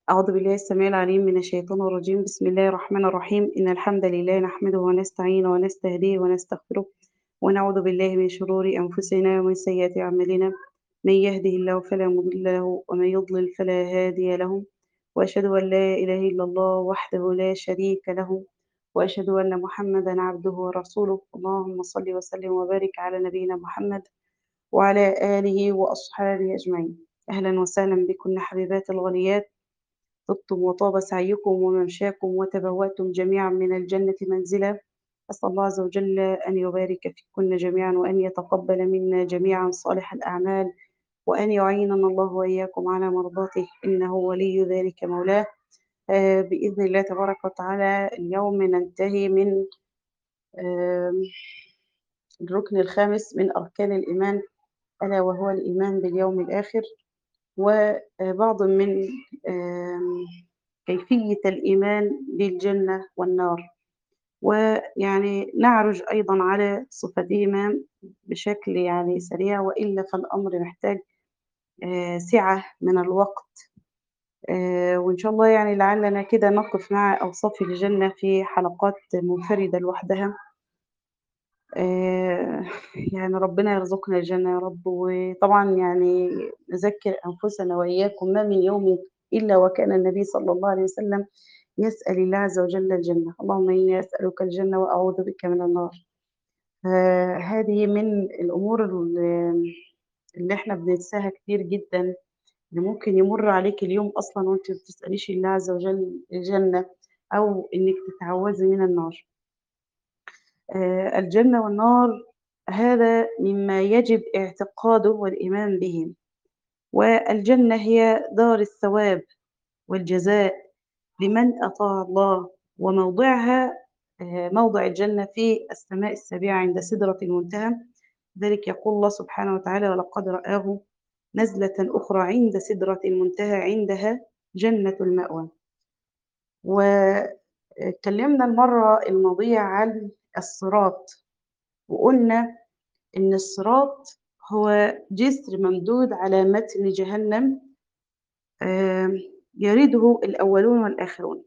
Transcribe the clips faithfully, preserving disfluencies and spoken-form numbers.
أعوذ بالله السميع العليم من الشيطان الرجيم، بسم الله الرحمن الرحيم، إن الحمد لله نحمده ونستعينه ونستهديه ونستغفره، ونعوذ بالله من شرور أنفسنا ومن سيئات أعمالنا، من يهده الله فلا مضل له ومن يضلل فلا هادي له، وأشهد أن لا إله إلا الله وحده لا شريك له، وأشهد أن محمدا عبده ورسوله، اللهم صل وسلم وبارك على نبينا محمد وعلى آله وأصحابه أجمعين. أهلا وسهلا بكم حبيبات الغاليات، طبتم وطاب سعيكم وممشاكم وتبوأتم جميعا من الجنة منزلا. أسأل الله عز وجل أن يبارك فيكن جميعا وأن يتقبل منا جميعا صالح الأعمال، وأن يعيننا الله وإياكم على مرضاته إنه ولي ذلك مولاه. آه، بإذن الله تبارك وتعالى اليوم ننتهي من آم، الركن الخامس من أركان الإيمان، ألا وهو الإيمان باليوم الآخر، وبعض من آم، كيفية الإيمان بالجنة والنار، ويعني نعرج أيضا على صفتهما بشكل يعني سريع، وإلا فالأمر محتاج آه، سعة من الوقت. آه، وإن شاء الله يعني لعلنا كده نقف مع أوصاف الجنة في حلقات منفردة لوحدها. آه، يعني ربنا يرزقنا الجنة يا رب. وطبعا يعني نذكر أنفسنا وإياكم ما من يوم إلا وكان النبي صلى الله عليه وسلم يسأل الله عز وجل الجنة، اللهم إني أسألك الجنة وأعوذ بك من النار. فهذه من الأمور اللي اللي إحنا بننساها كتير جدا، اللي ممكن يمر عليك اليوم أصلا وأنت ما بتسأليش الله عز وجل الجنة، أو إنك تتعوذي من النار. آه، الجنة والنار هذا مما يجب اعتقاده والإيمان به. والجنة هي دار الثواب والجزاء لمن أطاع الله، وموضعها آه، موضع الجنة في السماء السابعة عند سدرة المنتهى. ذلك يقول الله سبحانه وتعالى: ولقد رآه نزلة أخرى عند سدرة المنتهى عندها جنة المأوى. واتكلمنا المرة الماضية عن الصراط، وقلنا إن الصراط هو جسر ممدود على متن جهنم، آم، يرده الأولون والآخرون.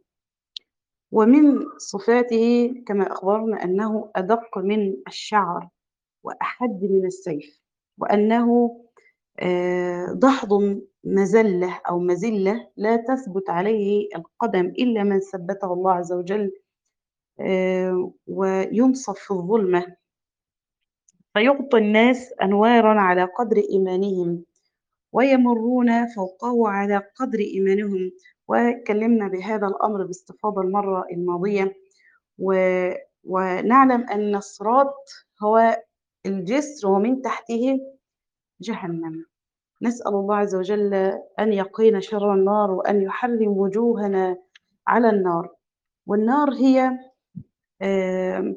ومن صفاته كما أخبرنا أنه أدق من الشعر وأحد من السيف، وأنه آه، دحض مزلة أو مزلة لا تثبت عليه القدم إلا من ثبته الله عز وجل، آه، وينصف في الظلمة، فيعطي الناس أنوارا على قدر إيمانهم، ويمرون فوقه على قدر إيمانهم. وكلمنا بهذا الأمر باستفاضة المرة الماضية. و... ونعلم أن الصراط هو الجسر ومن تحته جهنم. نسأل الله عز وجل أن يقينا شر النار وأن يحرم وجوهنا على النار. والنار هي آم،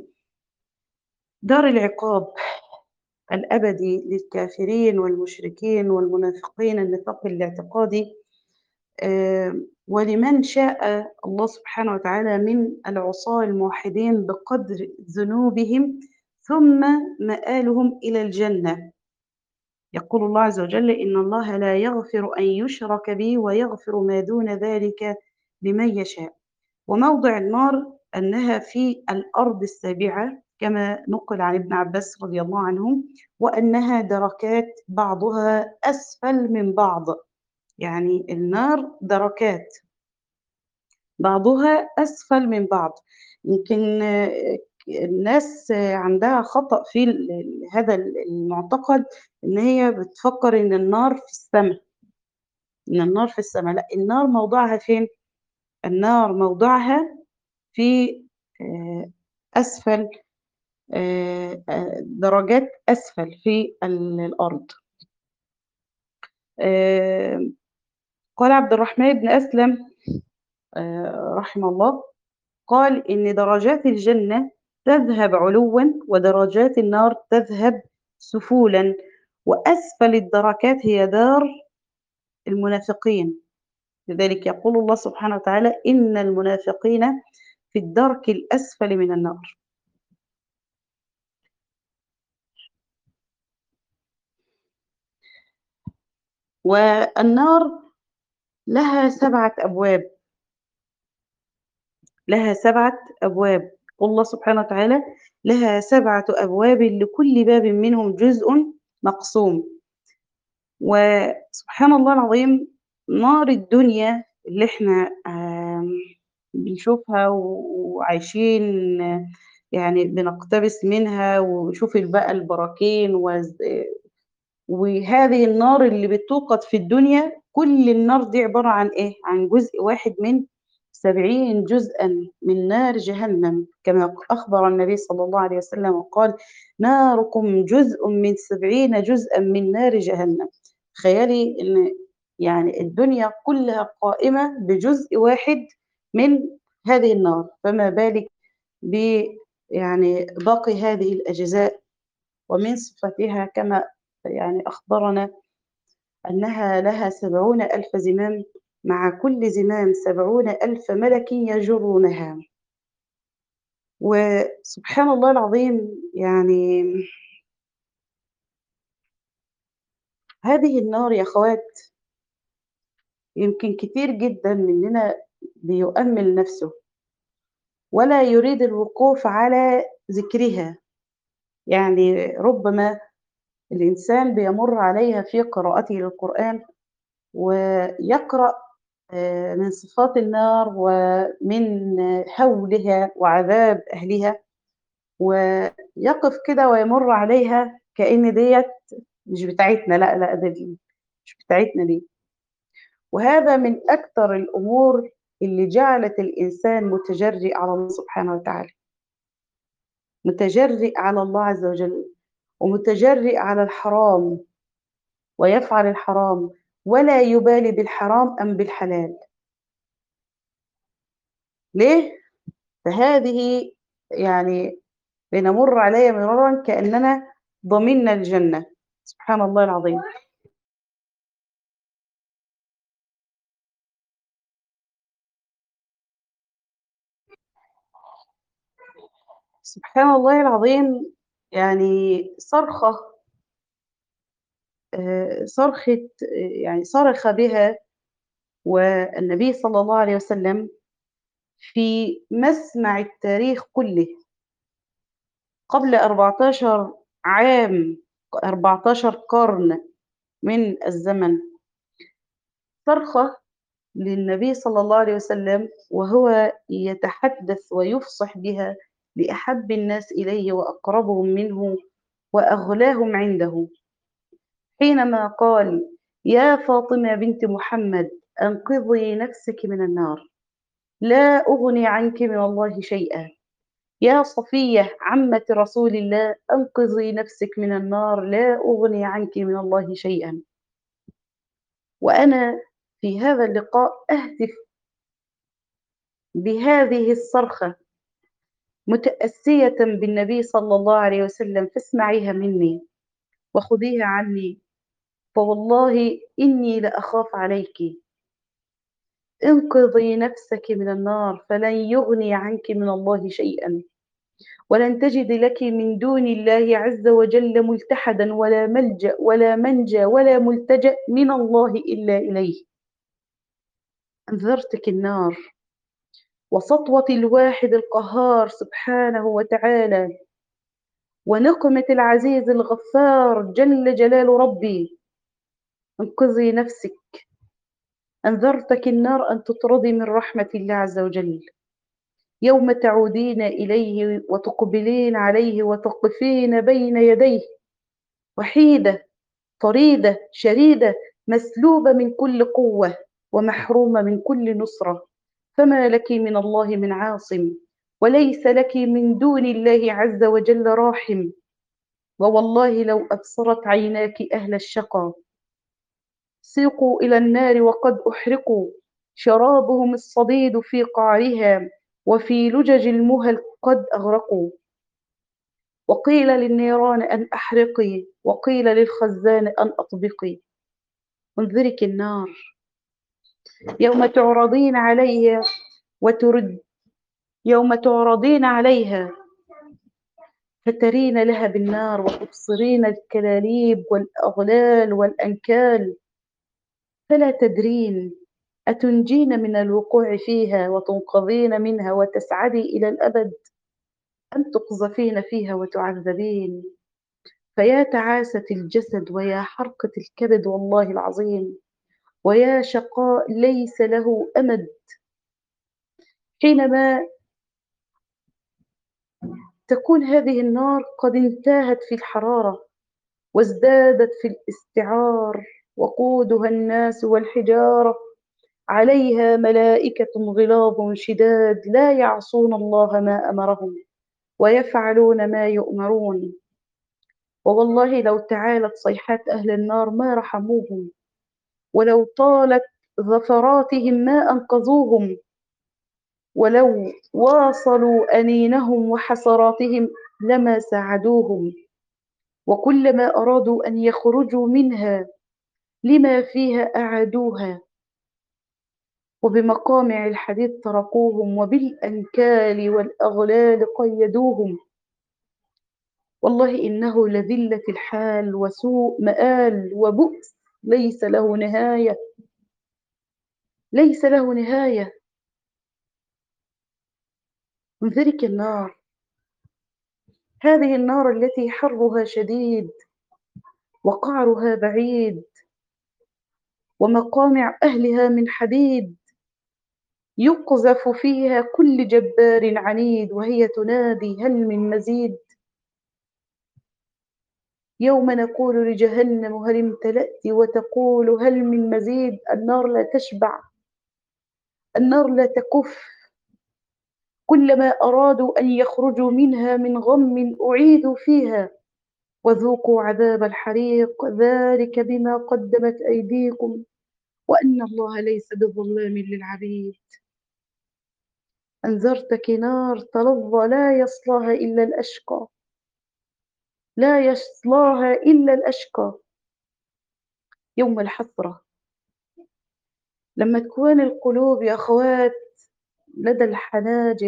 دار العقاب الأبدي للكافرين والمشركين والمنافقين النفاق الاعتقادي، آم، ولمن شاء الله سبحانه وتعالى من العصاة الموحدين بقدر ذنوبهم، ثم مآلهم إلى الجنة. يقول الله عز وجل: إن الله لا يغفر أن يشرك به ويغفر ما دون ذلك لمن يشاء. وموضع النار أنها في الأرض السابعة كما نقل عن ابن عباس رضي الله عنهم، وأنها دركات بعضها أسفل من بعض. يعني النار دركات بعضها أسفل من بعض. يمكن آه، الناس آه، عندها خطأ في ال- ال- هذا المعتقد، إن هي بتفكر إن النار في السماء، إن النار في السماء. لا، النار موضعها فين؟ النار موضعها في آه، أسفل، آه، آه، درجات أسفل في ال- الأرض. آه، قال عبد الرحمن بن أسلم آه، رحمه الله، قال إن درجات الجنة تذهب علوا، ودرجات النار تذهب سفولا، وأسفل الدركات هي دار المنافقين. لذلك يقول الله سبحانه وتعالى: إن المنافقين في الدرك الأسفل من النار. والنار لها سبعة أبواب، لها سبعة أبواب. والله سبحانه وتعالى لها سبعة أبواب لكل باب منهم جزء مقسوم. وسبحان الله العظيم، نار الدنيا اللي إحنا آمم بنشوفها و وعايشين يعني بنقتبس منها ونشوف ال بقى البراكين وز وهذه النار اللي بتوقد في الدنيا، كل النار دي عبارة عن إيه؟ عن جزء واحد من سبعين جزءًا من نار جهنم، كما ق أخبر النبي صلى الله عليه وسلم وقال: "ناركم جزء من سبعين جزءًا من نار جهنم." تخيلي إن يعني الدنيا كلها قائمة بجزء واحد من هذه النار، فما بالِك ب يعني باقي هذه الأجزاء. ومن صفتها كما يعني أخبرنا أنها لها سبعون ألف زمام، مع كل زمام سبعون ألف ملك يجرونها. وسبحان الله العظيم، يعني هذه النار يا أخوات يمكن كتير جدًا مننا بيؤمِّل نفسه ولا يريد الوقوف على ذكرها. يعني ربما الإنسان بيمُر عليها في قراءته للقرآن ويقرأ آآ من صفات النار ومن هولها وعذاب أهلها، ويقف كده ويمُر عليها كأن ديّة مش بتاعتنا، لأ، لأ، دي مش بتاعتنا دي. وهذا من أكتر الأمور اللي جعلت الإنسان متجرئ على الله سبحانه وتعالى، متجرئ على الله عز وجل، ومتجرئ على الحرام، ويفعل الحرام ولا يبالي بالحرام أم بالحلال. ليه؟ فهذه يعني بنمُر عليها مرارًا كأننا ضمننا الجنة، سبحان الله العظيم. سبحان الله العظيم، يعني صرخة آآ صرخة آآ يعني صرخ بها والنبي صلى الله عليه وسلم في مسمع التاريخ كُلّه قبل أربعتاشر عام، أربعتاشر قرن من الزمن، صرخة للنبي صلى الله عليه وسلم وهو يتحدث ويفصح بها لأحب الناس إليه وأقربهم منه وأغلاهم عنده، حينما قال: "يا فاطمة بنت محمد أنقذي نفسِك من النار، لا أغني عنكِ من الله شيئًا، يا صفية عمة رسول الله أنقذي نفسِك من النار، لا أغني عنكِ من الله شيئًا." وأنا في هذا اللقاء أهتف بهذه الصرخة متأسية بالنبي صلى الله عليه وسلم، فاسمعيها مني وخذيها عني، فوالله إني لأخاف عليكِ. انقذي نفسك من النار فلن يغني عنك من الله شيئا، ولن تجد لك من دون الله عز وجل ملتحدا ولا ملجأ ولا منجى ولا ملتجأ من الله إلا إليه. أنذرتك النار وسطوة الواحد القهار سبحانه وتعالى ونقمة العزيز الغفار جل جلال ربي. انقذي نفسك، أنذرتك النار أن تطردي من رحمة الله عز وجل يوم تعودين إليه وتقبلين عليه وتقفين بين يديه وحيدة طريدة شريدة مسلوبة من كل قوة ومحرومة من كل نصرة، فما لك من الله من عاصم وليس لك من دون الله عز وجل راحم. ووالله لو أبصرت عيناك أهل الشقا سيقوا إلى النار وقد أحرقوا، شرابهم الصديد في قعرها وفي لجج المهل قد أغرقوا. وقيل للنيران أن أحرقي وقيل للخزان أن أطبقي. انذرك النار يوم تعرضين عليها وترد يوم تعرضين عليها فترين لها بالنار وتبصرين الكلاليب والأغلال والأنكال فلا تدرين أتنجين من الوقوع فيها وتنقذين منها وتسعدي إلى الأبد، أم تقذفين فيها وتعذبين؟ فيا تعاسة الجسد ويا حرقة الكبد والله العظيم، ويا شقاء ليس له أمد، حينما تكون هذه النار قد انتهت في الحرارة وازدادت في الاستعار، وقودها الناس والحجارة، عليها ملائكة غلاظ شداد لا يعصون الله ما أمرهم ويفعلون ما يؤمرون. ووالله لو تعالت صيحات أهل النار ما رحموهم، ولو طالت ظفراتهم ما أنقذوهم، ولو واصلوا أنينهم وحسراتهم لما ساعدوهم، وكلما أرادوا أن يخرجوا منها لما فيها أعادوها، وبمقامع الحديد تركوهم، وبالأنكال والأغلال قيدوهم. والله إنه لذلة الحال وسوء مآل وبؤس ليس له نهاية، ليس له نهاية. من ذلك النار، هذه النار التي حرها شديد وقعرها بعيد ومقامع أهلها من حديد، يقذف فيها كل جبار عنيد وهي تنادي هل من مزيد. يوم نقول لجهنم هل امتلأت وتقول هل من مزيد. النار لا تشبع، النار لا تكف، كلما أرادوا أن يخرجوا منها من غم أعيدوا فيها، وذوقوا عذاب الحريق ذلك بما قدمت أيديكم وأن الله ليس بظلام للعبيد. أنذرتك نار تلظى لا يصلاها إلا الأشقى، لا يصلاها إلا الأشقى. يوم الحسرة لما تكون القلوب يا أخوات لدى الحناجر،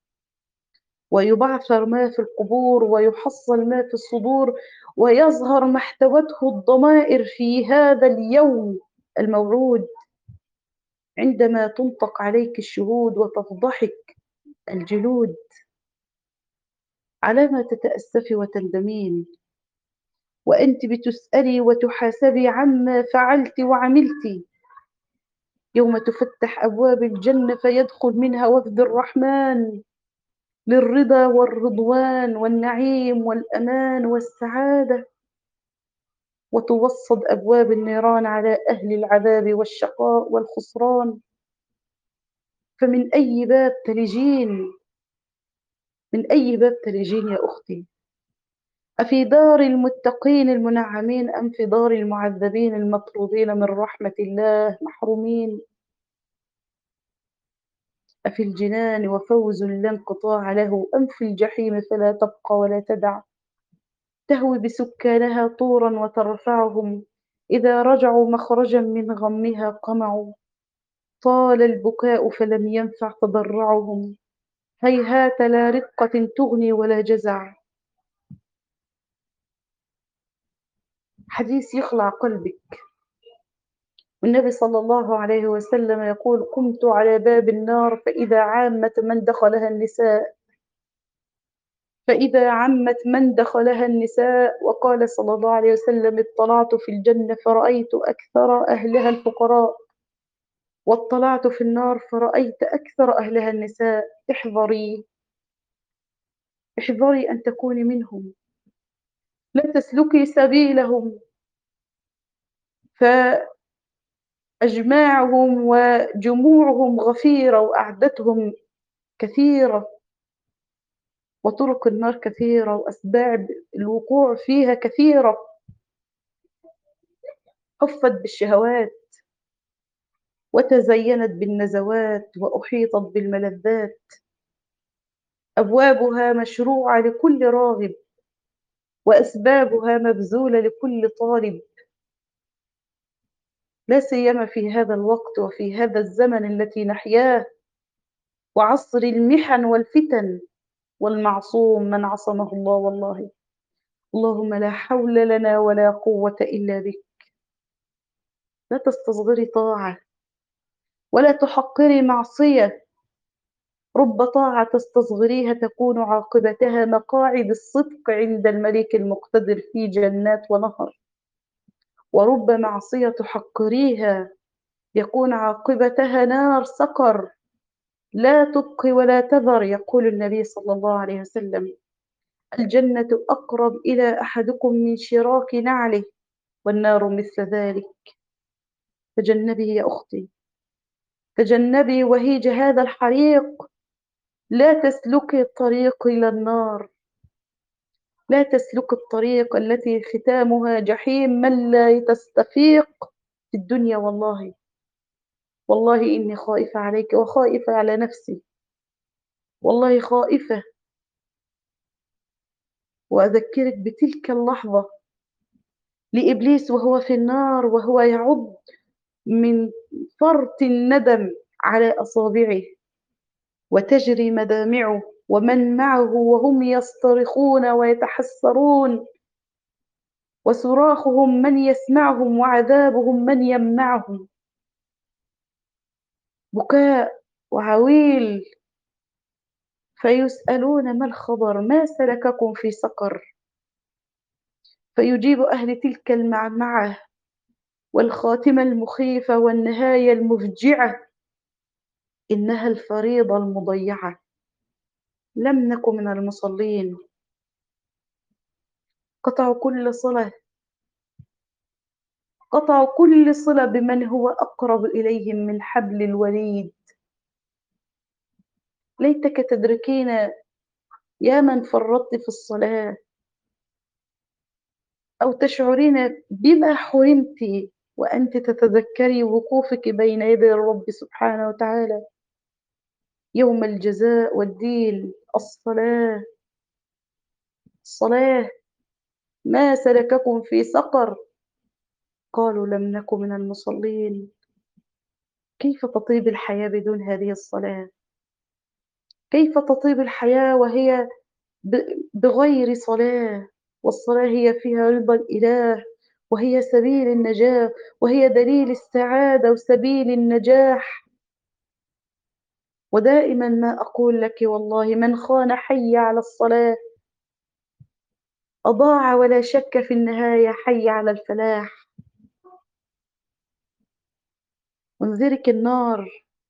ويبعثر ما في القبور ويحصل ما في الصدور، ويظهر ما احتوته الضمائر في هذا اليوم الموعود، عندما تنطق عليك الشهود وتفضحك الجلود، على ما تتأسفي وتندمين، وأنت بتسألي وتحاسبي عما فعلت وعملت. يوم تفتح أبواب الجنة فيدخل منها وفد الرحمن للرضا والرضوان والنعيم والأمان والسعادة، وتوصد أبواب النيران على أهل العذاب والشقاء والخسران. فمن أي باب تلجين؟ من أي باب تلجين يا أختي؟ أفي دار المتقين المنعمين أم في دار المعذبين المطرودين من رحمة الله محرومين؟ أفي الجنان وفوز لا انقطاع له أم في الجحيم فلا تبقى ولا تدع، تهوي بسكانها طورا وترفعهم إذا رجعوا مخرجا من غمها قمعوا، طال البكاء فلم ينفع تضرعهم، هيهات لا رقة تغني ولا جزع. حديث يخلع قلبك، والنبي صلى الله عليه وسلم يقول قمت على باب النار فإذا عامة من دخلها النساء، فإذا عمت من دخلها النساء، وقال صلى الله عليه وسلم اطلعت في الجنة فرأيت أكثر أهلها الفقراء، واطلعت في النار فرأيت أكثر أهلها النساء. احذري، احذري أن تكوني منهم، لا تسلكي سبيلهم، فأجماعهم وجموعهم غفيرة وأعدتهم كثيرة، وطرق النار كثيرة وأسباب الوقوع فيها كثيرة. حفت بالشهوات وتزينت بالنزوات وأحيطت بالملذات، أبوابها مشروعة لكل راغب، وأسبابها مبذولة لكل طالب، لا سيما في هذا الوقت وفي هذا الزمن التي نحياه، وعصر المحن والفتن. والمعصوم من عصمه الله والله. اللهم لا حول لنا ولا قوة إلا بك. لا تستصغري طاعة، ولا تحقري معصية. رب طاعة تستصغريها تكون عاقبتها مقاعد الصدق عند الملك المقتدر في جنات ونهر، ورب معصية تحقريها يكون عاقبتها نار سقر لا تبقي ولا تذر. يقول النبي صلى الله عليه وسلم: الجنة أقرب إلى أحدكم من شراك نعله، والنار مثل ذلك. تجنبي يا أختي، تجنبي وهيج هذا الحريق. لا تسلكي الطريق إلى النار، لا تسلك الطريق التي ختامها جحيم من لا تستفيق في الدنيا. والله والله إني خائفة عليك وخائفة على نفسي، والله خائفة. وأذكرك بتلك اللحظة لإبليس وهو في النار وهو يعض من فرط الندم على أصابعه وتجري مدامعه، ومن معه وهم يصطرخون ويتحسرون، وصراخهم من يسمعهم وعذابهم من يمنعهم، بكاء وعويل. فيسألون: ما الخبر؟ ما سلككم في سقر؟ فيجيب أهل تلك المعمعة والخاتمة المخيفة والنهاية المفجعة: إنها الفريضة المضيعة، لم نك من المصلين. قطعوا كل صلة، قطعوا كل صلة بمن هو أقرب إليهم من حبل الوريد. ليتك تدركين يا من فرطت في الصلاة، أو تشعرين بما حرمت وأنت تتذكري وقوفك بين يدي الرب سبحانه وتعالى يوم الجزاء والدين. الصلاة، الصلاة. ما سلككم في سقر؟ قالوا: لم نك من المصلين. كيف تطيب الحياة بدون هذه الصلاة؟ كيف تطيب الحياة وهي بغير صلاة؟ والصلاة هي فيها رضا الإله، وهي سبيل النجاة، وهي دليل السعادة وسبيل النجاح. ودائما ما أقول لك: والله من خان حي على الصلاة أضاع، ولا شك في النهاية حي على الفلاح. انذرك النار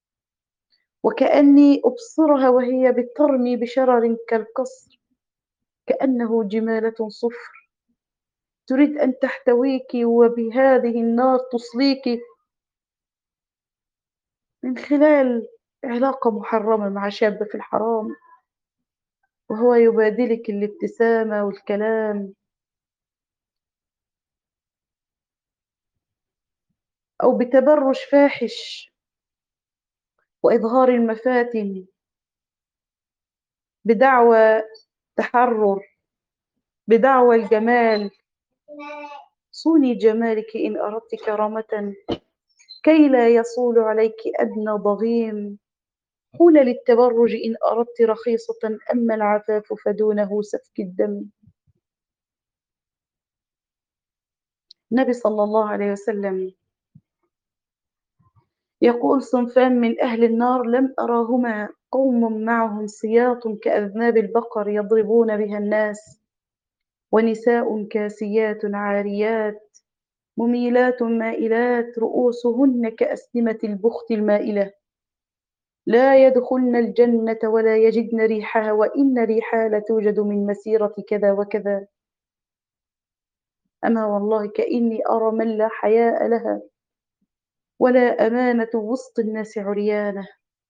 وكأني أبصرها وهي بترمي بشرر كالقصر، كأنه جمالة صفر تريد أن تحتويك، وبهذه النار تصليك من خلال علاقة محرمة مع شاب في الحرام، وهو يبادلك الابتسامة والكلام، أو بتبرج فاحش وإظهار المفاتن بدعوى تحرر، بدعوى الجمال. صوني جمالك إن أردت كرامة، كي لا يصول عليك أدنى ضغيم. قول للتبرج إن أردت رخيصة، أما العفاف فدونه سفك الدم. النبي صلى الله عليه وسلم يقول: صنفان من أهل النار لم أراهما: قوم معهم سياط كأذناب البقر يضربون بها الناس، ونساء كاسيات عاريات مميلات مائلات رؤوسهن كأسنمة البخت المائلة، لا يدخلن الجنة ولا يجدن ريحها، وإن ريحها لتوجد من مسيرة كذا وكذا. أما والله كأني أرى من لا حياء لها ولا أمانة وسط الناس عريانة.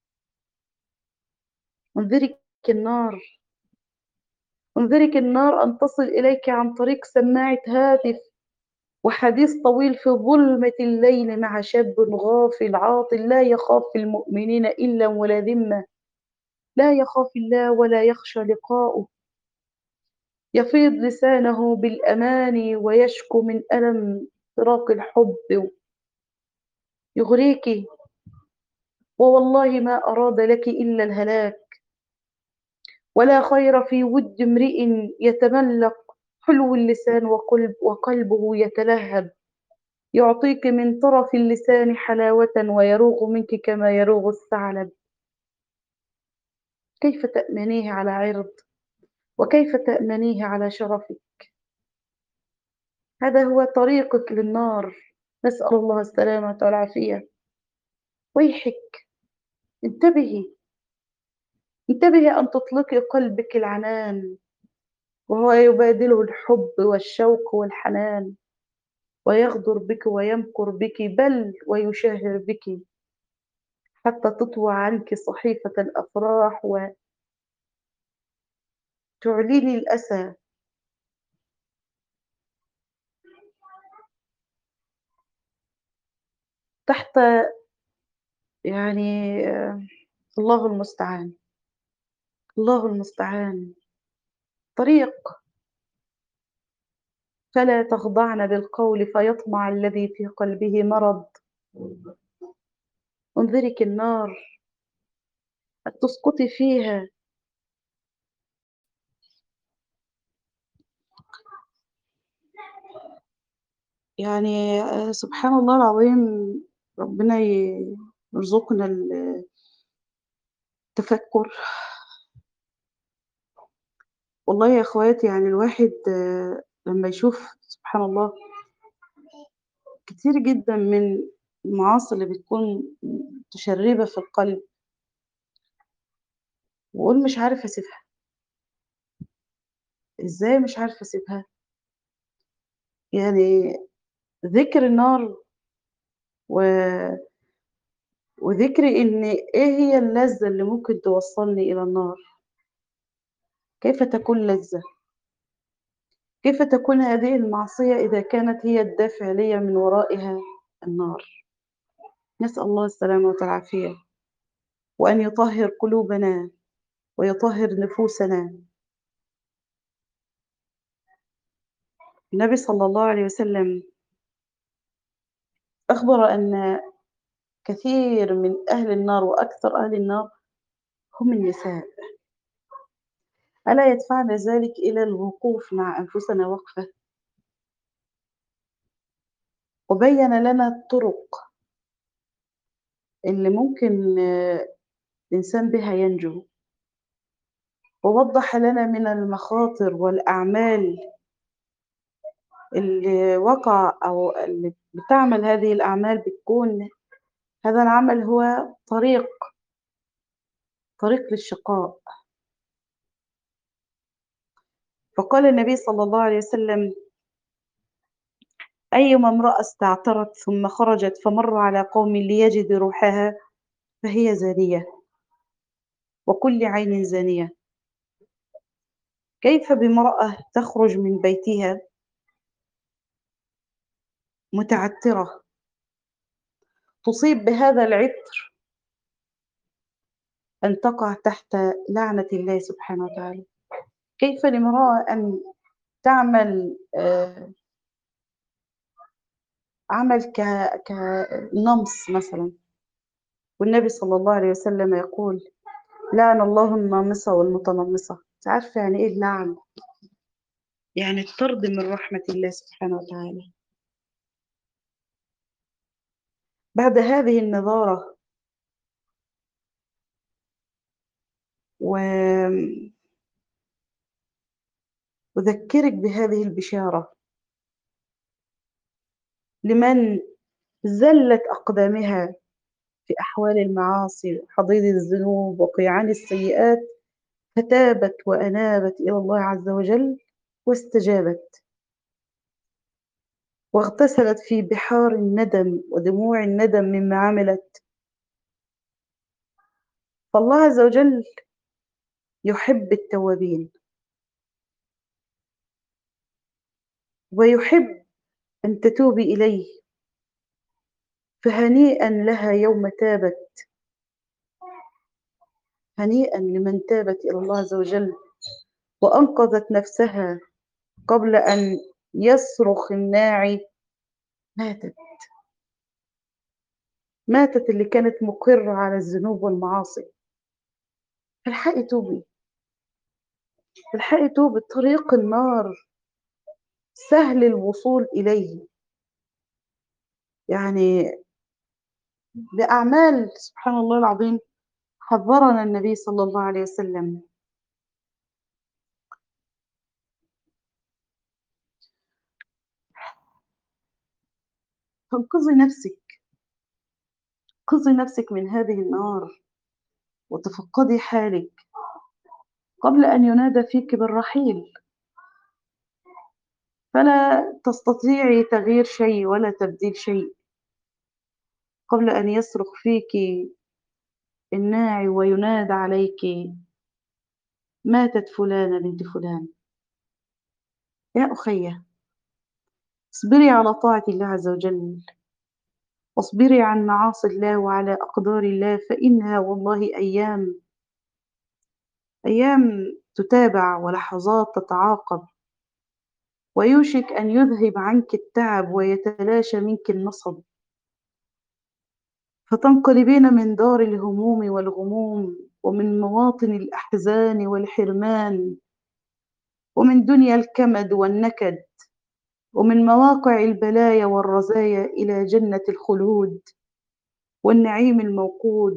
انذرك النار، انذرك النار أن تصل إليك عن طريق سماعة هاتف وحديث طويل في ظلمة الليل مع شاب غافل عاطل لا يخاف في المؤمنين إلا ولا ذمة، لا يخاف الله ولا يخشى لقاؤه، يفيض لسانه بالأماني ويشكو من ألم فراق الحب يغريك، ووالله ما أراد لك إلا الهلاك. ولا خير في ود امرئ يتملق حلو اللسان وقلب وقلبه يتلهب يعطيك من طرف اللسان حلاوة ويروغ منك كما يروغ الثعلب. كيف تأمنيه على عرض، وكيف تأمنيه على شرفك؟ هذا هو طريقك للنار، نسأل الله السلامة والعافية. ويحك، انتبهي، انتبهي أن تطلقي قلبك العنان، وهو يبادله الحب والشوق والحنان، ويغدر بك ويمكر بك، بل ويشاهر بك، حتى تطوى عنك صحيفة الأفراح وتعلني الأسى. تحت يعني آه، الله المستعان، الله المستعان. طريق، فلا تخضعن بالقول فيطمع الذي في قلبه مرض. انظرك النار، تسقطي فيها. يعني آه، سبحان الله العظيم. ربنا ي- يرزقنا التفكر. والله يا اخواتي، يعني الواحد آه، لما يشوف سبحان الله كتير جدا من المعاصي اللي بتكون متشربة في القلب، وأقول مش عارف أسيبها. إزاي مش عارفة أسيبها؟ يعني ذكر النار و... وذكر إن إيه هي اللذة اللي ممكن توصلني إلى النار. كيف تكون لذة؟ كيف تكون هذه المعصية إذا كانت هي الدافع لي من ورائها النار؟ نسأل الله السلامة والعافية، وأن يطهر قلوبنا ويطهر نفوسنا. النبي صلى الله عليه وسلم أخبر أن كثير من أهل النار وأكثر أهل النار هم النساء. ألا يدفعنا ذلك إلى الوقوف مع أنفسنا وقفة، وبين لنا الطرق اللي ممكن آه، الإنسان بها ينجو، ووضح لنا من المخاطر والأعمال اللي وقع أو اللي بتعمل هذه الأعمال، بتكون هذا العمل هو طريق طريق للشقاء. فقال النبي صلى الله عليه وسلم: أيما امرأة استعطرت ثم خرجت فمر على قوم ليجد روحها فهي زانية، وكل عين زانية. كيف بامرأة تخرج من بيتها متعترة تصيب بهذا العطر أن تقع تحت لعنة الله سبحانه وتعالى؟ كيف لامرأة أن تعمل آه، عمل ك- كنمص مثلا، والنبي صلى الله عليه وسلم يقول: لعن الله النامصة والمتنمصة. أنت عارفة يعني إيه اللعن؟ يعني الطرد من رحمة الله سبحانه وتعالى. بعد هذه النظارة وأذكرك بهذه البشارة لمن زلت أقدامها في أحوال المعاصي وحضيض الذنوب وقيعان السيئات، فتابت وأنابت إلى الله عز وجل واستجابت، واغتسلت في بحار الندم ودموع الندم مما عملت. فالله عز وجل يحب التوابين، ويحب أن تتوبي إليه. فهنيئا لها يوم تابت، هنيئا لمن تابت إلى الله عز وجل وأنقذت نفسها قبل أن يصرخ الناعي. ماتت، ماتت اللي كانت مقرة على الذنوب والمعاصي. الحقي توبي، الحقي توبي. طريق النار سهل الوصول إليه، يعني بأعمال سبحان الله العظيم حذّرنا النبي صلى الله عليه وسلم. فانقذي نفسِك، انقذي نفسِك من هذه النار، وتفقدي حالِك قبل أن ينادى فيكِ بالرحيل، فلا تستطيعي تغيير شيء ولا تبديل شيء قبل أن يصرخ فيكِ الناعي وينادى عليكِ ماتت فلانة بنت فلان. يا أخية اصبري على طاعة الله عز وجل، واصبري عن معاصي الله وعلى أقدار الله، فإنها والله أيام، أيام تتابع ولحظات تتعاقب، ويوشك أن يذهب عنك التعب ويتلاشى منك النصب، فتنقلبين من دار الهموم والغموم، ومن مواطن الأحزان والحرمان، ومن دنيا الكمد والنكد، ومن مواقع البلايا والرزايا إلى جنة الخلود والنعيم الموقود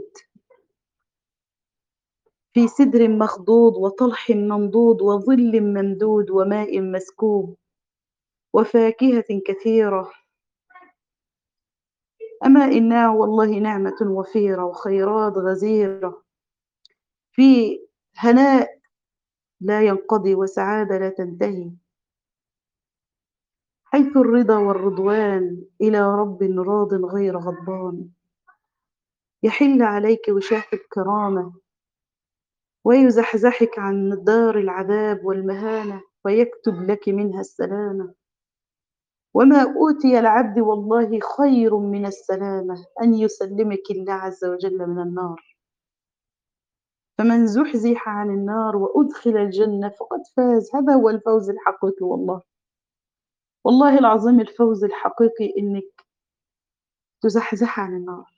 في سدر مخضود وطلح منضود وظل ممدود وماء مسكوب وفاكهة كثيرة. أما إنها والله نعمة وفيرة وخيرات غزيرة، في هناء لا ينقضي وسعادة لا تنتهي، حيث الرضا والرضوان إلى رب راض غير غضبان، يحل عليك وشاح الكرامة ويزحزحك عن دار العذاب والمهانة ويكتب لك منها السلامة. وما أوتي العبد والله خير من السلامة، أن يسلمك الله عز وجل من النار. فمن زحزح عن النار وأدخل الجنة فقد فاز. هذا هو الفوز الحقيقي والله. والله العظيم الفوز الحقيقي إنك تزحزح عن النار،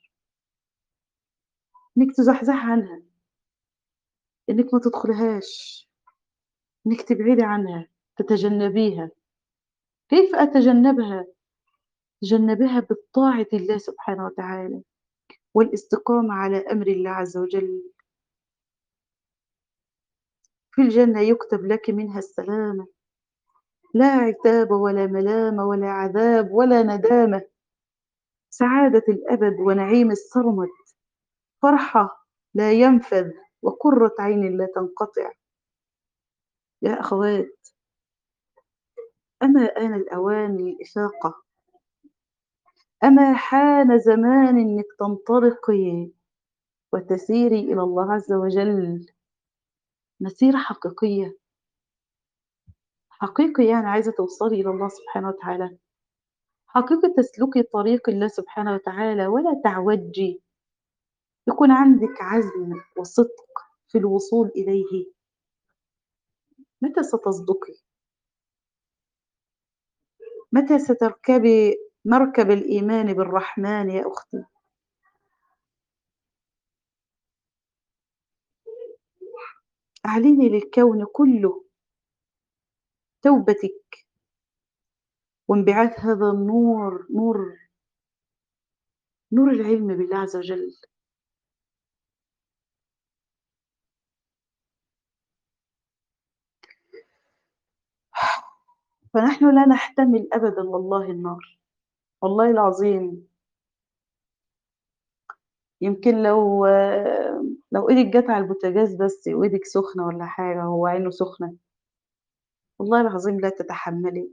إنك تزحزح عنها، إنك ما تدخلهاش، إنك تبعدي عنها، تتجنبيها. كيف أتجنبها؟ تجنبها بالطاعة الله سبحانه وتعالى والاستقامة على أمر الله عز وجل. في الجنة يكتب لك منها السلامة، لا عتاب ولا ملامة ولا عذاب ولا ندامة، سعادة الأبد ونعيم السرمد، فرحة لا ينفذ وقرة عين لا تنقطع. يا أخوات، أما آن الأوان للإفاقة، أما حان زمان إنك تنطلقي وتسيري إلى الله عز وجل مسيرة حقيقية. حقيقي يعني عايزة توصلي إلى الله سبحانه وتعالى، حقيقي تسلكي طريق الله سبحانه وتعالى ولا تعوجي، يكون عندك عزم وصدق في الوصول إليه. متى ستصدقي؟ متى ستركبي مركب الإيمان بالرحمن يا أختي؟ أعلني للكون كله توبتك وانبعاث هذا النور، نور نور العلم بالله عز وجل. فنحن لا نحتمل أبدا والله النار، والله العظيم. يمكن لو لو إيدِك جات على البوتاجاز بس وإيدِك سخنة والّا حاجة وهو عينه سخنة، والله العظيم لا تتحمّلي.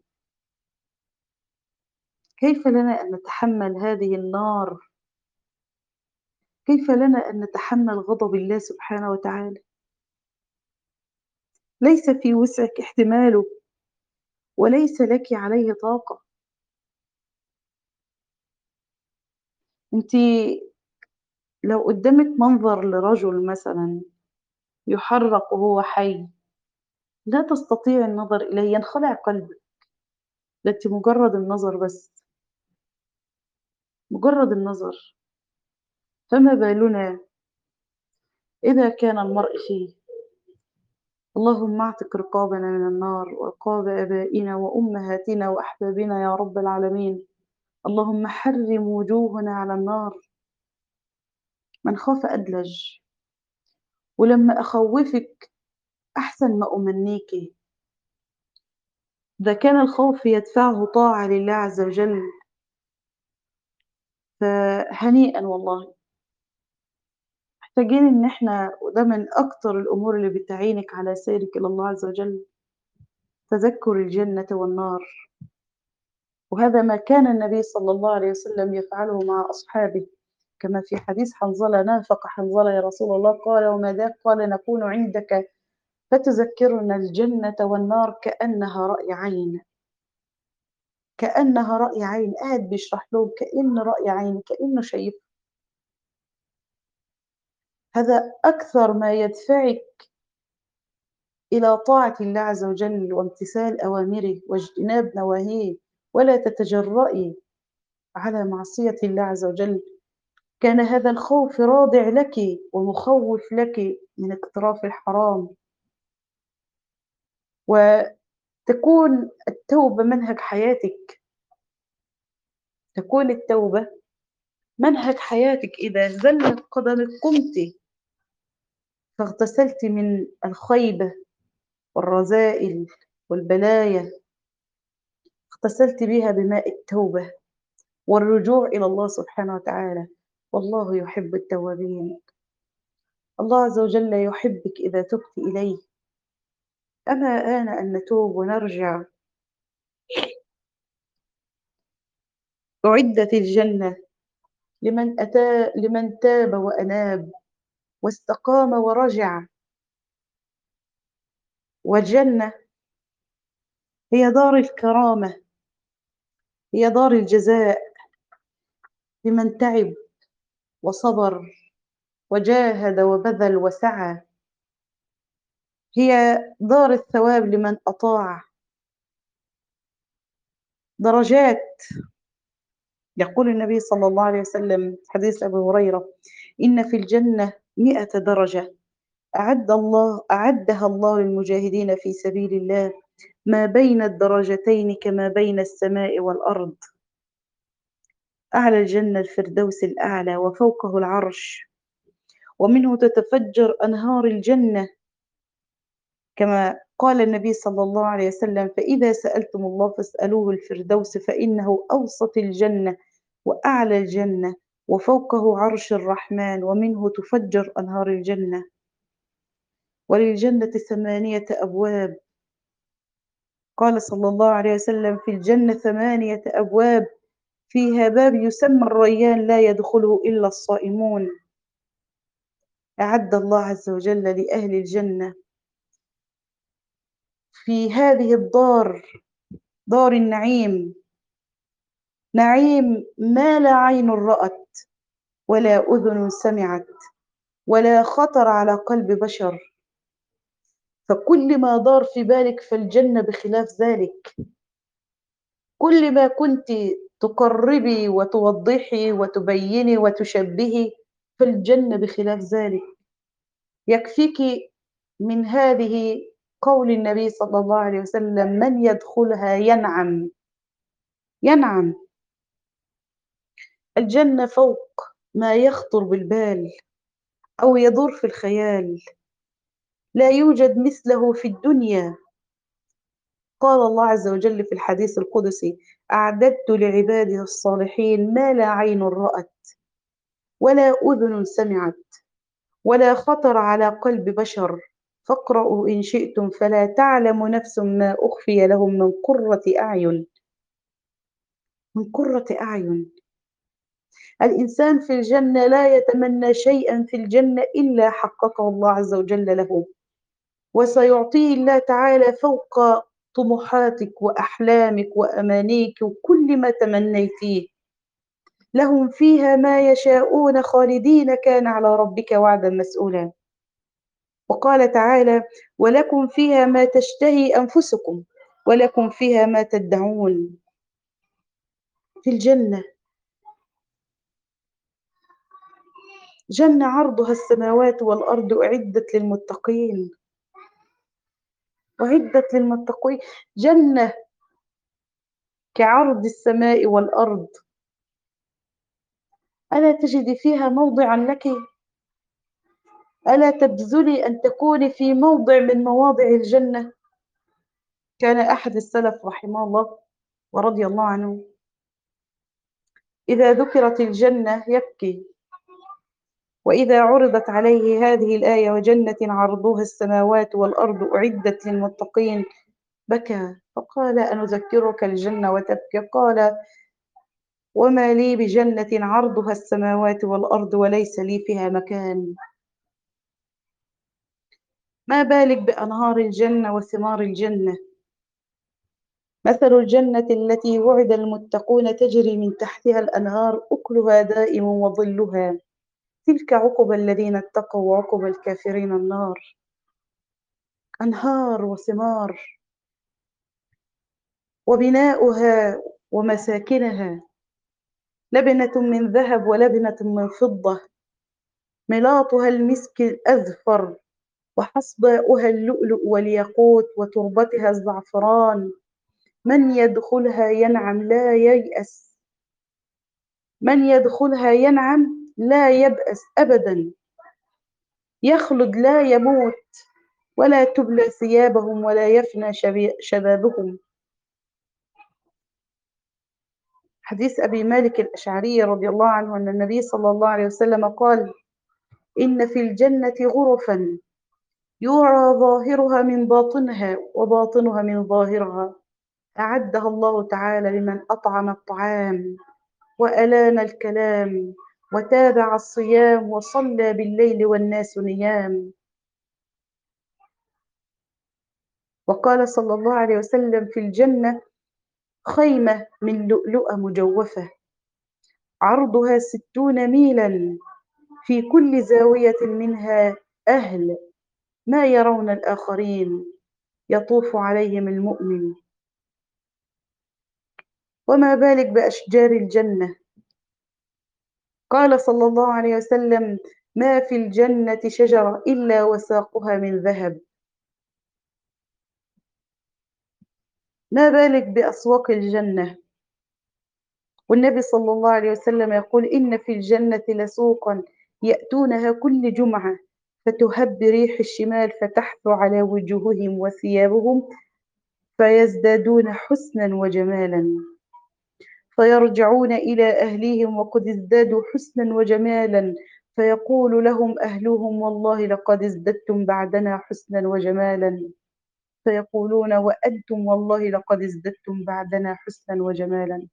كيف لنا أن نتحمّل هذه النار؟ كيف لنا أن نتحمّل غضب الله سبحانه وتعالى؟ ليس في وسعِك احتماله، وليس لكِ عليه طاقة. أنتِ لو قدّامِك منظر لرجل مثلًا يُحرّق وهو حي، لا تستطيعي النظر إليه، ينخلع قلبِك. ده أنتِ مجرّد النظر بس، مجرّد النظر. فما بالنا إذا كان المرء فيه. اللهم اعتق رقابنا من النار ورقاب آبائنا وأمهاتنا وأحبابنا يا رب العالمين. اللهم حرم وجوهنا على النار. من خاف أدلج. ولما أخوفك أحسن ما أمنيكِ. إذا كان الخوف يدفعه طاعة لله عز وجل فهنيئًا والله. محتاجين إن إحنا وده من أكتر الأمور اللي بتعينِك على سيرِك إلى الله عز وجل، تذكُّر الجنة والنار. وهذا ما كان النبي صلى الله عليه وسلم يفعله مع أصحابه، كما في حديث حنظلة: نافق حنظلة يا رسول الله، قال وما ذاك؟ قال نكون عندك فتذكرنا الجنة والنار كأنها رأي عين. كأنها رأي عين، قاعد بيشرح لهم كأن رأي عين، كأنه شايف. هذا أكثر ما يدفعك إلى طاعة الله عز وجل وامتثال أوامره واجتناب نواهيه، ولا تتجرئي على معصية الله عز وجل. كان هذا الخوف رادع لك ومخوف لك من اقتراف الحرام، وتكون التوبة منهج حياتك. تكون التوبة منهج حياتك. إذا زلت قدمك قمت فاغتسلت من الخيبة والرذائل والبلايا، اغتسلت بها بماء التوبة والرجوع إلى الله سبحانه وتعالى. والله يحب التوابين. الله عز وجل يحبك إذا تبت إليه. أما آن أن نتوب ونرجع. أعدت الجنة لمن أتى لمن تاب وأناب واستقام ورجع. والجنة هي دار الكرامة، هي دار الجزاء لمن تعب وصبر وجاهد وبذل وسعى. هي دار الثواب لمن أطاع. درجات. يقول النبي صلى الله عليه وسلم حديث أبي هريرة: إن في الجنة مئة درجة أعد الله أعدها الله للمجاهدين في سبيل الله، ما بين الدرجتين كما بين السماء والأرض. أعلى الجنة الفردوس الأعلى وفوقه العرش، ومنه تتفجر أنهار الجنة، كما قال النبي صلى الله عليه وسلم: فإذا سألتم الله فاسألوه الفردوس فإنه أوسط الجنة وأعلى الجنة وفوقه عرش الرحمن، ومنه تفجر أنهار الجنة. وللجنة ثمانية أبواب. قال صلى الله عليه وسلم: في الجنة ثمانية أبواب، فيها باب يسمى الريان لا يدخله إلا الصائمون. أعد الله عز وجل لأهل الجنة في هذه الدار، دار النعيم، نعيم ما لا عين رأت ولا أذن سمعت ولا خطر على قلب بشر. فكل ما دار في بالك فالجنة بخلاف ذلك. كل ما كنت تقربي وتوضحي وتبيني وتشبهي فالجنة بخلاف ذلك. يكفيك من هذه قول النبي صلى الله عليه وسلم: من يدخلها ينعم. ينعم. الجنة فوق ما يخطر بالبال أو يدور في الخيال، لا يوجد مثله في الدنيا. قال الله عز وجل في الحديث القدسي: أعددت لعبادي الصالحين ما لا عين رأت ولا أذن سمعت ولا خطر على قلب بشر، فاقرأوا إن شئتم فلا تعلم نفس ما أخفي لهم من قرة أعين. من قرة أعين. الإنسان في الجنة لا يتمنى شيئا في الجنة إلا حققه الله عز وجل له، وسيعطيه الله تعالى فوق طموحاتك وأحلامك وأمانيك وكل ما تمنيتيه. لهم فيها ما يشاءون خالدين كان على ربك وعدا مسؤولا. وقال تعالى: ولكم فيها ما تشتهي أنفسكم ولكم فيها ما تدعون. في الجنة جنة عرضها السماوات والأرض أعدت للمتقين. أعدت للمتقين. جنة كعرض السماء والأرض، ألا تجدي فيها موضعًا لكِ؟ ألا تبذلي أن تكوني في موضع من مواضع الجنة؟ كان أحد السلف رحمه الله ورضي الله عنه إذا ذكرت الجنة يبكي، وإذا عرضت عليه هذه الآية وجنة عرضها السماوات والأرض أعدت للمتقين بكى، فقال أنذكرك الجنة وتبكي؟ قال وما لي بجنة عرضها السماوات والأرض وليس لي فيها مكان. ما بالك بأنهار الجنة وثمار الجنة؟ مثل الجنة التي وعد المتقون تجري من تحتها الأنهار أكلها دائم وظلها، تلك عقبى الذين اتقوا وعقبى الكافرين النار. أنهار وثمار وبناؤها ومساكنها، لبنة من ذهب ولبنة من فضة، ملاطها المسك الأذفر، وحصباؤها اللؤلؤ والياقوت، وتربتها الزعفران. من يدخلها ينعم لا ييأس، من يدخلها ينعم لا يبأس أبدا، يخلد لا يموت، ولا تبلى ثيابهم ولا يفنى شبابهم. حديث أبي مالك الأشعري رضي الله عنه أن النبي صلى الله عليه وسلم قال إن في الجنة غرفا يرى ظاهرها من باطنها وباطنها من ظاهرها، أعدها الله تعالى لمن أطعم الطعام وألان الكلام وتابع الصيام وصلى بالليل والناس نيام. وقال صلى الله عليه وسلم في الجنة خيمة من لؤلؤة مجوفة عرضها ستون ميلا، في كل زاوية منها أهل ما يرون الآخرين، يطوف عليهم المؤمن. وما بالك بأشجار الجنة؟ قال صلى الله عليه وسلم ما في الجنة شجرة إلا وساقها من ذهب. ما بالك بأسواق الجنة؟ والنبي صلى الله عليه وسلم يقول إن في الجنة لسوقا يأتونها كل جمعة فتهب ريح الشمال فتحث على وجوههم وثيابهم فيزدادون حسنا وجمالا، فيرجعون إلى أهليهم وقد ازدادوا حسنا وجمالا، فيقول لهم أهلهم والله لقد ازددتم بعدنا حسنا وجمالا، فيقولون وأنتم والله لقد ازددتم بعدنا حسنا وجمالا.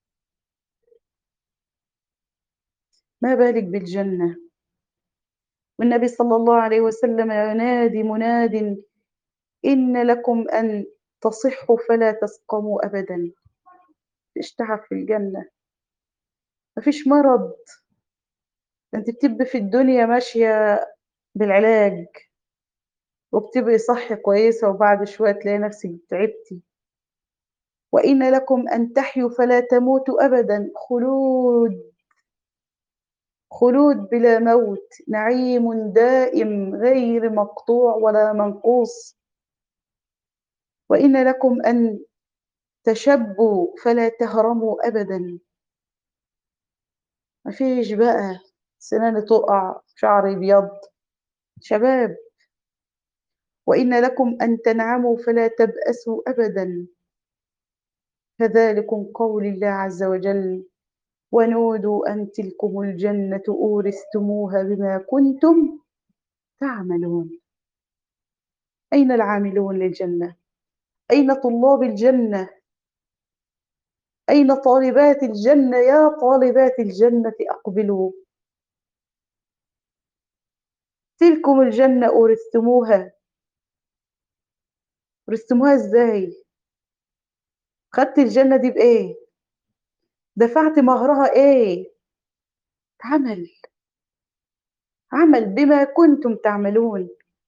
ما بالك بالجنة؟ والنبي صلى الله عليه وسلم ينادي مناد إن لكم أن تصحوا فلا تسقموا أبدا. مفيش تعب في الجنة، مفيش مرض. انت بتبقي في الدنيا ماشية بالعلاج وبتبقي صحة كويسة وبعد شوية تلاقي نفسك تعبتي. وإن لكم أن تحيوا فلا تموتوا أبدا، خلود، خلود بلا موت، نعيم دائم غير مقطوع ولا منقوص. وإن لكم أن تشبوا فلا تهرموا أبدا، مفيش بقى سناني تقع شعري يبيض، شباب. وإن لكم أن تنعموا فلا تبأسوا أبدا، كذلكم قول الله عز وجل ونودوا أن تلكم الجنة أورثتموها بما كنتم تعملون. أين العاملون للجنة؟ أين طلاب الجنة؟ أين طالبات الجنة؟ يا طالبات الجنة أقبلوا، تلكم الجنة أورثتموها. أورثتموها إزاي؟ خدت الجنة دي بإيه؟ دفعت مهرها إيه؟ عمل، عمل بما كنتم تعملون.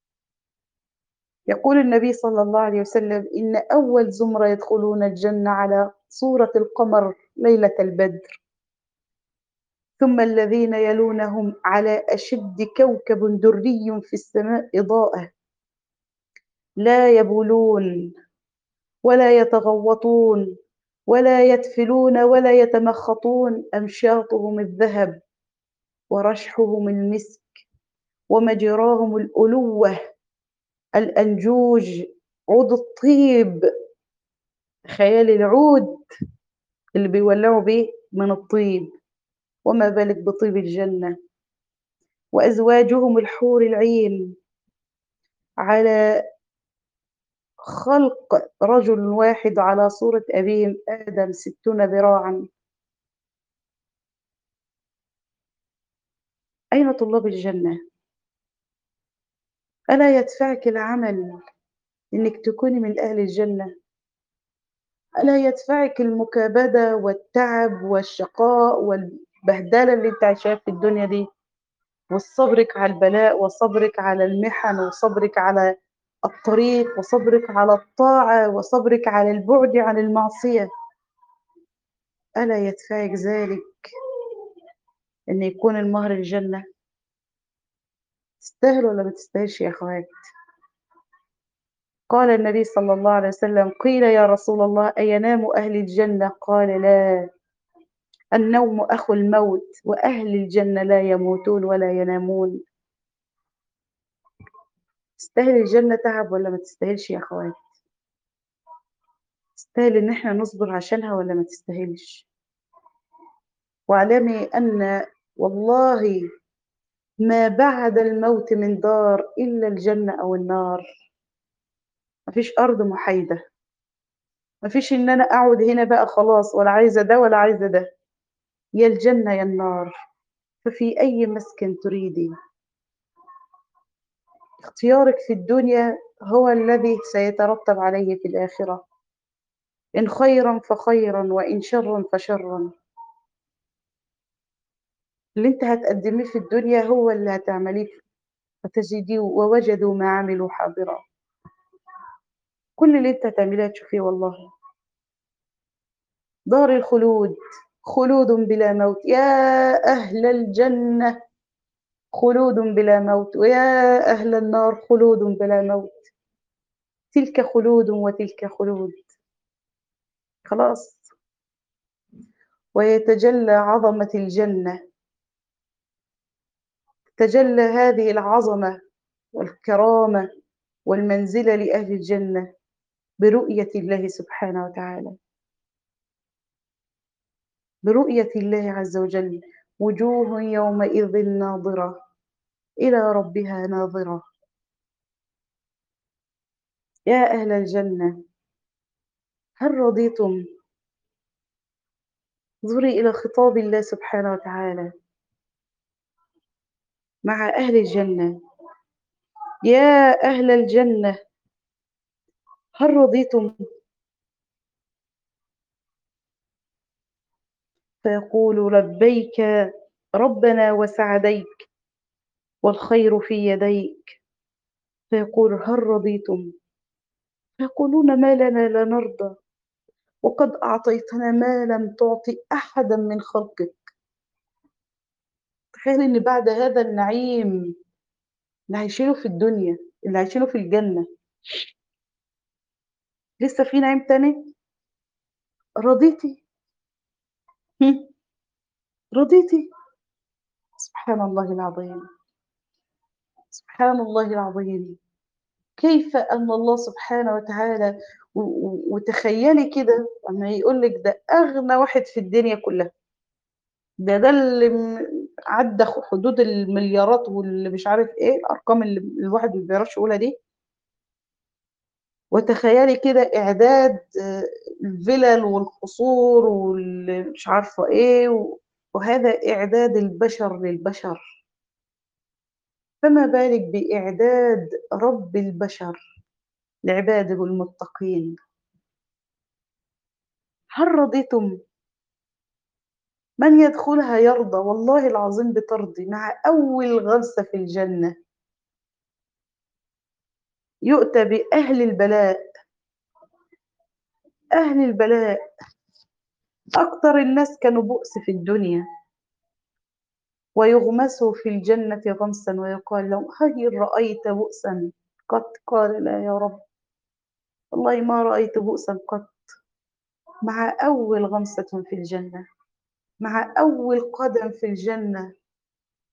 يقول النبي صلى الله عليه وسلم إن أول زمرة يدخلون الجنة على صورة القمر ليلة البدر، ثم الذين يلونهم على أشد كوكب دري في السماء إضاءة، لا يبولون ولا يتغوطون ولا يتفلون ولا يتمخطون، أمشاطهم الذهب ورشحهم المسك ومجراهم الألوة الأنجوج عود الطيب. خيال العود اللي بيولعوا بيه من الطيب، وما بالك بطيب الجنة. وأزواجهم الحور العين على خلق رجل واحد على صورة أبيهم آدم ستون ذراعا. أين طلاب الجنة؟ ألا يدفعك العمل إنك تكوني من أهل الجنة؟ ألا يدفعك المكابدة والتعب والشقاء والبهدلة اللي انت عايشاها في الدنيا دي، وصبرك على البلاء وصبرك على المحن وصبرك على الطريق وصبرك على الطاعة وصبرك على البعد عن المعصية؟ ألا يدفعك ذلك إن يكون المهر الجنة؟ تستاهل ولا ما تستاهلش يا أخوات؟ قال النبي صلى الله عليه وسلم: قيل يا رسول الله أينام أهل الجنة؟ قال: لا، النوم أخو الموت، وأهل الجنة لا يموتون ولا ينامون. تستاهل الجنة تعب ولا ما تستاهلش يا أخوات؟ تستاهل إن احنا نصبر عشانها ولا ما تستاهلش؟ واعلمي أن والله ما بعد الموت من دار إلا الجنة أو النار. مفيش أرض محايدة، مفيش إن أنا أقعد هنا بقى خلاص ولا عايزة ده ولا عايزة ده، يا الجنة يا النار. ففي أي مسكن تريدي. اختيارك في الدنيا هو الذي سيترتب عليه في الآخرة، إن خيرا فخيرا وإن شرا فشرا. اللي انت هتقدميه في الدنيا هو اللي هتعمليه، فتجديه ووجدوا ما عملوا حاضرا. كل اللي انت هتعمليه تشوفيه والله. دار الخلود، خلود بلا موت، يا أهل الجنة خلود بلا موت، ويا أهل النار خلود بلا موت. تلك خلود وتلك خلود. خلاص. ويتجلى عظمة الجنة، تجلى هذه العظمة والكرامة والمنزلة لأهل الجنة برؤية الله سبحانه وتعالى، برؤية الله عز وجل. وجوه يومئذ ناظرة إلى ربها ناظرة. يا أهل الجنة هل رضيتم؟ انظري إلى خطاب الله سبحانه وتعالى مع أهل الجنة. يا أهل الجنة هل رضيتم؟ فيقول لبيك ربنا وسعديك والخير في يديك. فيقول هل رضيتم؟ فيقولون ما لنا لا نرضى وقد أعطيتنا ما لم تعطي أحدا من خلقك. تخيل إن بعد هذا النعيم اللي عايشينه في الدنيا، اللي عايشينه في الجنة، لسه في نعيم تاني. رضيتي؟ هم؟ رضيتي؟ سبحان الله العظيم، سبحان الله العظيم. كيف أن الله سبحانه وتعالى و- و- وتخيلي كده لما يقول لك ده أغنى واحد في الدنيا كلها، ده ده اللي م- عدى حدود المليارات واللي مش عارف ايه الأرقام اللي الواحد ما بيعرفش يقولها دي. وتخيلي كده إعداد آه، الفلل والقصور والمش عارفة ايه و- وهذا إعداد البشر للبشر، فما بالك بإعداد رب البشر لعباده المتقين. هل رضيتم؟ من يدخلها يرضى، والله العظيم بترضي مع أول غرسة في الجنة. يؤتى بأهل البلاء، أهل البلاء أكثر الناس كانوا بؤس في الدنيا، ويغمسوا في الجنة غمسا ويقال لهم هل رأيت بؤسا قط؟ قال لا يا رب، والله ما رأيت بؤسا قط. مع أول غمسة في الجنة، مع أول قدم في الجنة،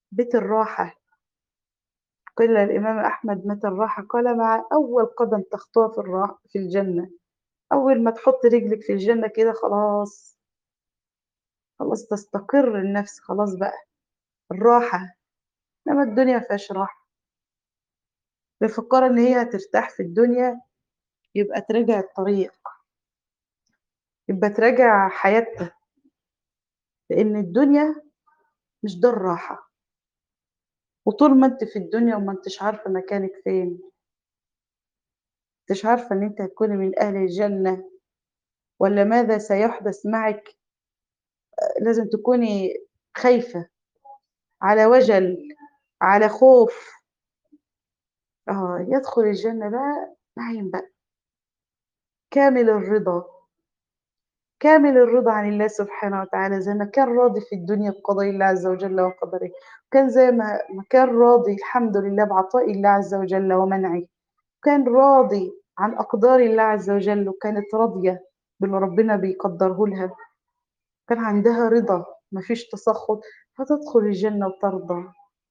بيت الراحة. قيل الإمام أحمد متى الراحة؟ قال مع أول قدم تخطوها في الراحة في الجنة. أول ما تحط رجلك في الجنة كده خلاص، خلاص تستقر النفس، خلاص بقى الراحة. إنما الدنيا ما فيهاش راحة. مفكرة إن هي هترتاح في الدنيا، يبقى تراجع الطريق، يبقى تراجع حياتها، لأن الدنيا مش دار راحة. وطول ما أنتِ في الدنيا وما أنتيش عارفة مكانِك فين، ما أنتيش عارفة إن أنتِ هتكوني من أهل الجنة والّا ماذا سيحدث معِك، لازم تكوني خايفة، على وجل، على خوف. آه، يدخل الجنة بقى نعيم بقى، كامل الرضا، كامل الرضا عن الله سبحانه وتعالى، زي ما كان راضي في الدنيا بقضاء الله عز وجل وقدره، كان زي ما ما كان راضي الحمد لله بعطاء الله عز وجل ومنعه، كان راضي عن أقدار الله عز وجل وكانت راضية باللي ربنا بيقدره لها، كان عندها رضا، ما فيش تسخط، هتدخل الجنة وترضى،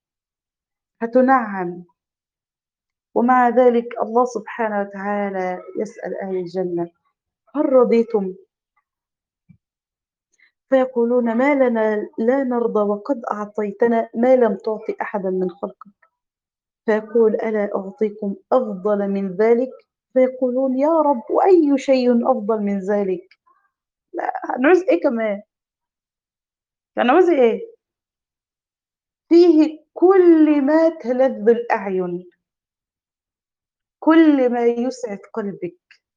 هتنعم. ومع ذلك الله سبحانه وتعالى يسأل أهل الجنة: هل رضيتم؟ فيقولون: ما لنا لا نرضى وقد أعطيتنا ما لم تعط أحدا من خلقك. فيقول: ألا أعطيكم أفضل من ذلك؟ فيقولون: يا رب وأي شيء أفضل من ذلك؟ لا، هنعوز إيه كمان؟ هنعوز إيه؟ فيه كل ما تلذ الأعين، كل ما يسعد قلبك،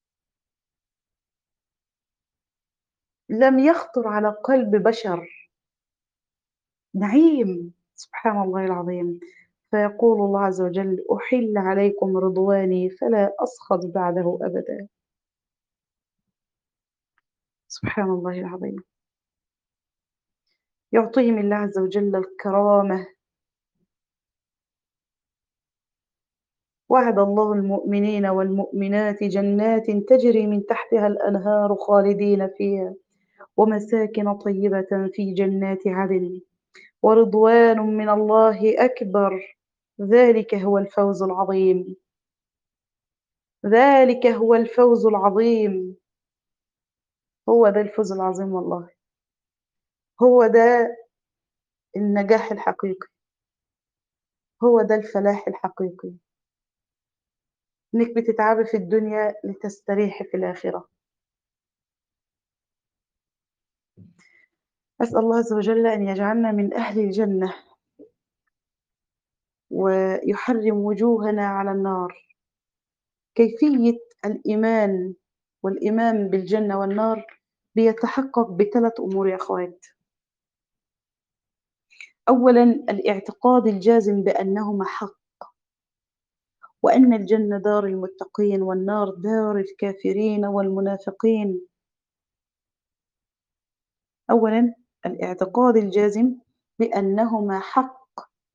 لم يخطر على قلب بشر. نعيم، سبحان الله العظيم. فيقول الله عز وجل: أحل عليكم رضواني فلا أسخط بعده أبدا. سبحان الله العظيم. يعطيهم الله عز وجل الكرامة. وعد الله المؤمنين والمؤمنات جنات تجري من تحتها الأنهار خالدين فيها ومساكن طيبة في جنات عدن ورضوان من الله أكبر. ذلك هو الفوز العظيم. ذلك هو الفوز العظيم. هو ده الفوز العظيم والله. هو ده النجاح الحقيقي. هو ده الفلاح الحقيقي. إنِّك بتتعبي في الدنيا لتستريحي في الآخرة. أسأل الله عز وجل أن يجعلنا من أهل الجنة ويحرم وجوهنا على النار. كيفية الإيمان والإيمان بالجنة والنار بيتحقق بثلاث أمور يا أخوات. أولًا الاعتقاد الجازم بأنهما حق، وأن الجنة دار المتقين والنار دار الكافرين والمنافقين. أولًا الاعتقاد الجازم بأنهما حق،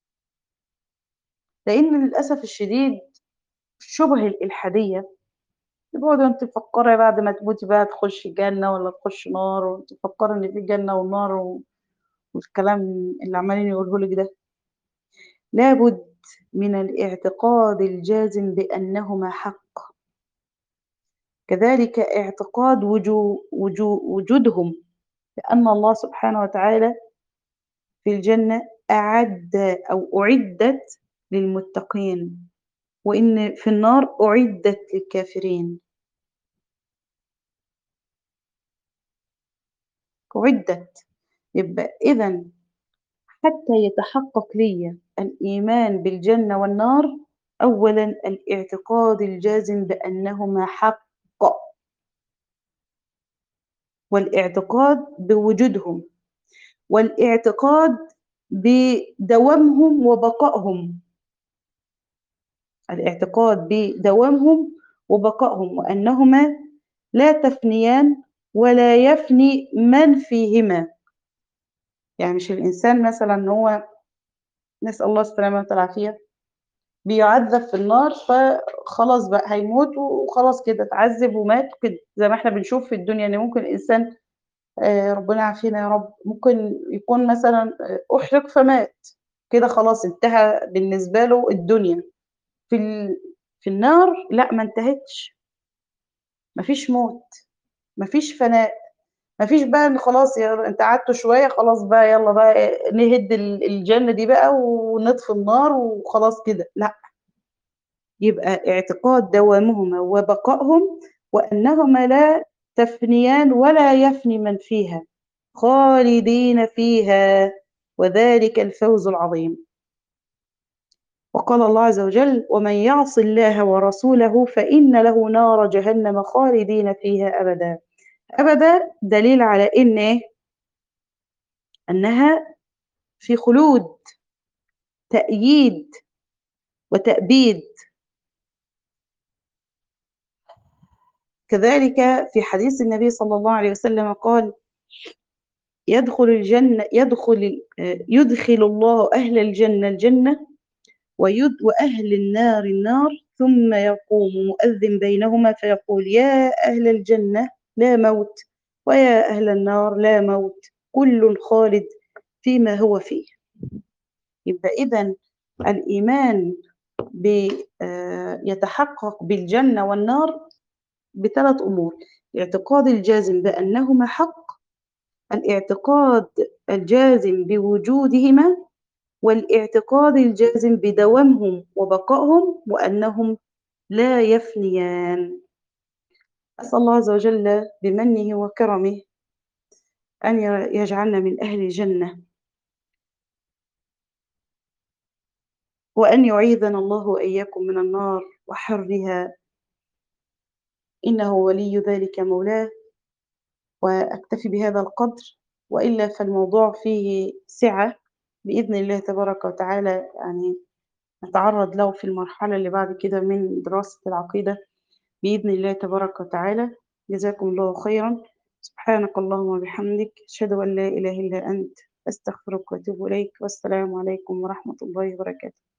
لأن للأسف الشديد شبه الإلحادية يقعدوا أنتِ مفكرة بعد ما تموتي بقى تخشي جنة والّا تخشي نار، وأنتِ مفكرة إن في جنة ونار و والكلام اللي عمالين يقولوه لِك ده. لابد من الاعتقاد الجازم بأنهما حق، كذلك اعتقاد وجو وجو وجودهم، لأن الله سبحانه وتعالى في الجنة أعد أو أُعدت للمتقين، وإن في النار أُعدت للكافرين. أُعدت. يبقى إذًا حتى يتحقق ليّا الإيمان بالجنة والنار، أولًا الاعتقاد الجازم بأنهما حق، والاعتقاد بوجودهم، والاعتقاد بدوامهم وبقائهم، الاعتقاد بدوامهم وبقائهم، وأنهما لا تفنيان ولا يفني من فيهما. يعني مش الإنسان مثلًا إن هو، نسأل الله السلامة والعافية، بيُعذّب في النار فخلاص بقى هيموت وخلاص كده اتعذّب ومات وكده، زي ما إحنا بنشوف في الدنيا إن ممكن الإنسان، آآ ربنا يعافينا يا رب، ممكن يكون مثلًا آآ أُحرق فمات، كده خلاص انتهى بالنسبة له الدنيا. في ال في النار لأ، ما انتهتش، ما فيش موت، ما فيش فناء، ما فيش بقى إن خلاص يا أنت قعدتوا شوية خلاص بقى يالّا بقى إيه نهِد ال الجنة دي بقى ونطفي النار وخلاص كده، لأ. يبقى اعتقاد دوامهما وبقائهم وأنهما لا تفنيان ولا يفني من فيها، خالدين فيها وذلك الفوز العظيم. وقال الله عز وجل: ومن يعص الله ورسوله فإن له نار جهنم خالدين فيها أبدا. أبدا دليل على إن إيه؟ أنها في خلود، تأييد وتأبيد. كذلك في حديث النبي صلى الله عليه وسلم قال: يدخل الجنة يدخل يدخل الله أهل الجنة الجنة ويد وأهل النار النار، ثم يقوم مؤذن بينهما فيقول: يا أهل الجنة لا موت، ويا أهل النار لا موت، كل خالد فيما هو فيه. يبقى إذن الإيمان ب آآ يتحقق بالجنة والنار بثلاث أمور: الاعتقاد الجازم بأنهما حق، الاعتقاد الجازم بوجودهما، والاعتقاد الجازم بدوامهم وبقائهم وأنهم لا يفنيان. أسأل الله عز وجل بمنه وكرمه أن يجعلنا من أهل الجنة، وأن يعيذنا الله وإياكم من النار وحرها، إنه ولي ذلك مولاه. وأكتفي بهذا القدر، وإلا فالموضوع فيه سعة بإذن الله تبارك وتعالى، يعني نتعرض له في المرحلة اللي بعد كده من دراسة العقيدة بإذن الله تبارك وتعالى. جزاكم الله خيرا. سبحانك اللهم وبحمدك، أشهد أن لا إله إلا أنت، أستغفرك وأتوب إليك، والسلام عليكم ورحمة الله وبركاته.